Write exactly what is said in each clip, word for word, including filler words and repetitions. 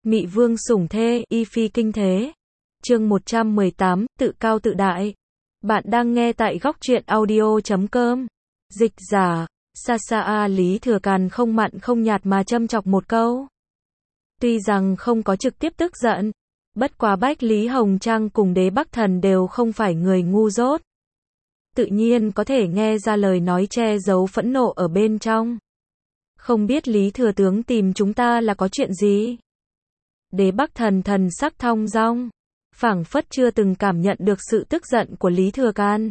Mị vương sủng thê, y phi kinh thế. Chương một trăm mười tám, tự cao tự đại. Bạn đang nghe tại góc truyện audio chấm com. Dịch giả, Sa Sa A Lý Thừa Càn không mặn không nhạt mà châm chọc một câu. Tuy rằng không có trực tiếp tức giận, bất quá Bách Lý Hồng Trang cùng Đế Bắc Thần đều không phải người ngu dốt. Tự nhiên có thể nghe ra lời nói che giấu phẫn nộ ở bên trong. Không biết Lý Thừa Tướng tìm chúng ta là có chuyện gì? Đế Bắc Thần thần sắc thong dong, phảng phất chưa từng cảm nhận được sự tức giận của Lý Thừa Càn.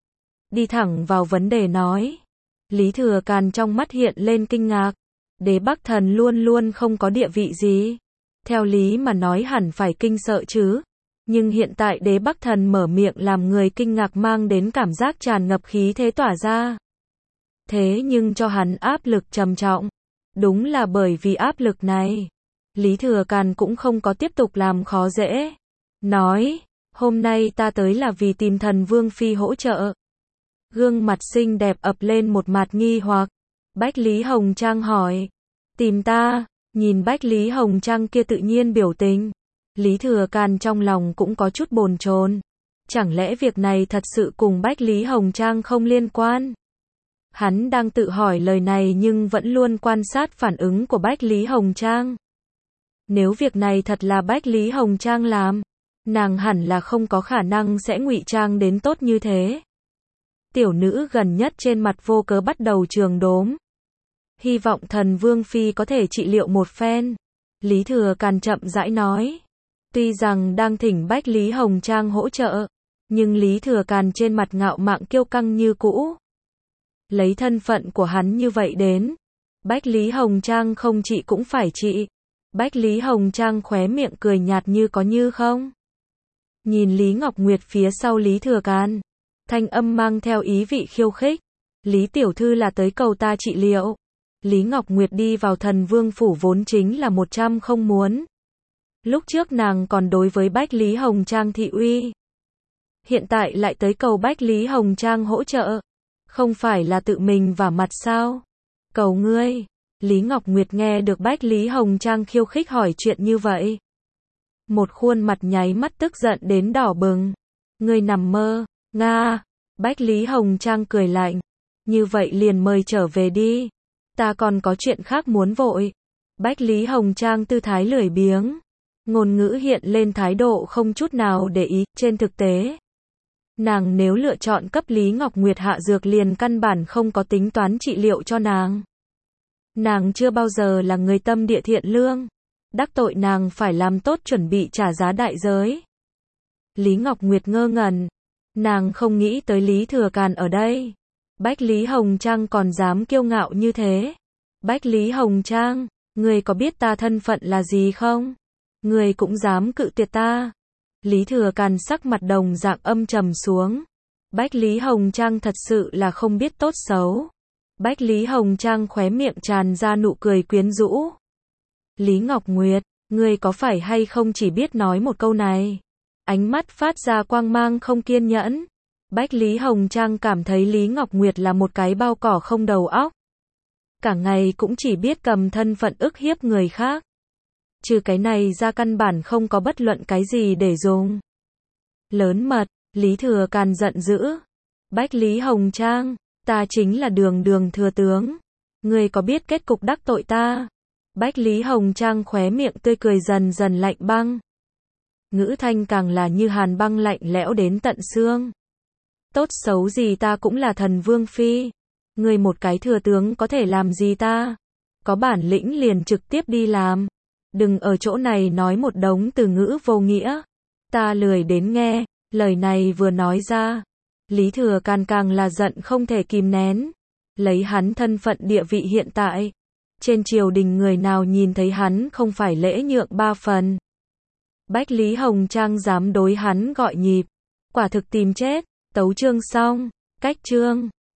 Đi thẳng vào vấn đề nói. Lý Thừa Càn trong mắt hiện lên kinh ngạc. Đế Bắc Thần luôn luôn không có địa vị gì. Theo lý mà nói hẳn phải kinh sợ chứ. Nhưng hiện tại Đế Bắc Thần mở miệng làm người kinh ngạc, mang đến cảm giác tràn ngập khí thế tỏa ra. Thế nhưng cho hắn áp lực trầm trọng. Đúng là bởi vì áp lực này, Lý Thừa Càn cũng không có tiếp tục làm khó dễ. Nói, hôm nay ta tới là vì tìm Thần Vương Phi hỗ trợ. Gương mặt xinh đẹp ập lên một mặt nghi hoặc. Bách Lý Hồng Trang hỏi, tìm ta? Nhìn Bách Lý Hồng Trang kia tự nhiên biểu tình, Lý Thừa Càn trong lòng cũng có chút bồn chồn. Chẳng lẽ việc này thật sự cùng Bách Lý Hồng Trang không liên quan? Hắn đang tự hỏi lời này nhưng vẫn luôn quan sát phản ứng của Bách Lý Hồng Trang. Nếu việc này thật là Bách Lý Hồng Trang làm, nàng hẳn là không có khả năng sẽ ngụy trang đến tốt như thế. Tiểu nữ gần nhất trên mặt vô cớ bắt đầu trường đốm. Hy vọng Thần Vương Phi có thể trị liệu một phen. Lý Thừa Càn chậm rãi nói. Tuy rằng đang thỉnh Bách Lý Hồng Trang hỗ trợ, nhưng Lý Thừa Càn trên mặt ngạo mạn kiêu căng như cũ. Lấy thân phận của hắn như vậy đến, Bách Lý Hồng Trang không trị cũng phải trị. Bách Lý Hồng Trang khóe miệng cười nhạt như có như không. Nhìn Lý Ngọc Nguyệt phía sau Lý Thừa Càn, thanh âm mang theo ý vị khiêu khích. Lý tiểu thư là tới cầu ta trị liệu. Lý Ngọc Nguyệt đi vào Thần Vương phủ vốn chính là một trăm không muốn. Lúc trước nàng còn đối với Bách Lý Hồng Trang thị uy. Hiện tại lại tới cầu Bách Lý Hồng Trang hỗ trợ. Không phải là tự mình vả mặt sao? Cầu ngươi. Lý Ngọc Nguyệt nghe được Bách Lý Hồng Trang khiêu khích hỏi chuyện như vậy. Một khuôn mặt nháy mắt tức giận đến đỏ bừng. Ngươi nằm mơ, Nga. Bách Lý Hồng Trang cười lạnh. Như vậy liền mời trở về đi. Ta còn có chuyện khác muốn vội. Bách Lý Hồng Trang tư thái lười biếng. Ngôn ngữ hiện lên thái độ không chút nào để ý. Trên thực tế, nàng nếu lựa chọn cấp Lý Ngọc Nguyệt hạ dược liền căn bản không có tính toán trị liệu cho nàng. Nàng chưa bao giờ là người tâm địa thiện lương. Đắc tội nàng phải làm tốt chuẩn bị trả giá đại giới. Lý Ngọc Nguyệt ngơ ngẩn. Nàng không nghĩ tới Lý Thừa Càn ở đây. Bách Lý Hồng Trang còn dám kiêu ngạo như thế. Bách Lý Hồng Trang, ngươi có biết ta thân phận là gì không? Ngươi cũng dám cự tuyệt ta. Lý Thừa Càn sắc mặt đồng dạng âm trầm xuống. Bách Lý Hồng Trang thật sự là không biết tốt xấu. Bách Lý Hồng Trang khóe miệng tràn ra nụ cười quyến rũ. Lý Ngọc Nguyệt, ngươi có phải hay không chỉ biết nói một câu này? Ánh mắt phát ra quang mang không kiên nhẫn. Bách Lý Hồng Trang cảm thấy Lý Ngọc Nguyệt là một cái bao cỏ không đầu óc. Cả ngày cũng chỉ biết cầm thân phận ức hiếp người khác. Trừ cái này ra căn bản không có bất luận cái gì để dùng. Lớn mật, Lý Thừa Càn giận dữ. Bách Lý Hồng Trang, ta chính là Đường Đường Thừa Tướng. Ngươi có biết kết cục đắc tội ta? Bách Lý Hồng Trang khóe miệng tươi cười dần dần lạnh băng. Ngữ thanh càng là như hàn băng lạnh lẽo đến tận xương. Tốt xấu gì ta cũng là Thần Vương Phi. Ngươi một cái thừa tướng có thể làm gì ta? Có bản lĩnh liền trực tiếp đi làm. Đừng ở chỗ này nói một đống từ ngữ vô nghĩa. Ta lười đến nghe. Lời này vừa nói ra, Lý Thừa Càn càng là giận không thể kìm nén. Lấy hắn thân phận địa vị hiện tại, trên triều đình người nào nhìn thấy hắn không phải lễ nhượng ba phần. Bách Lý Hồng Trang dám đối hắn gọi nhịp, quả thực tìm chết. Tấu chương xong, cách chương.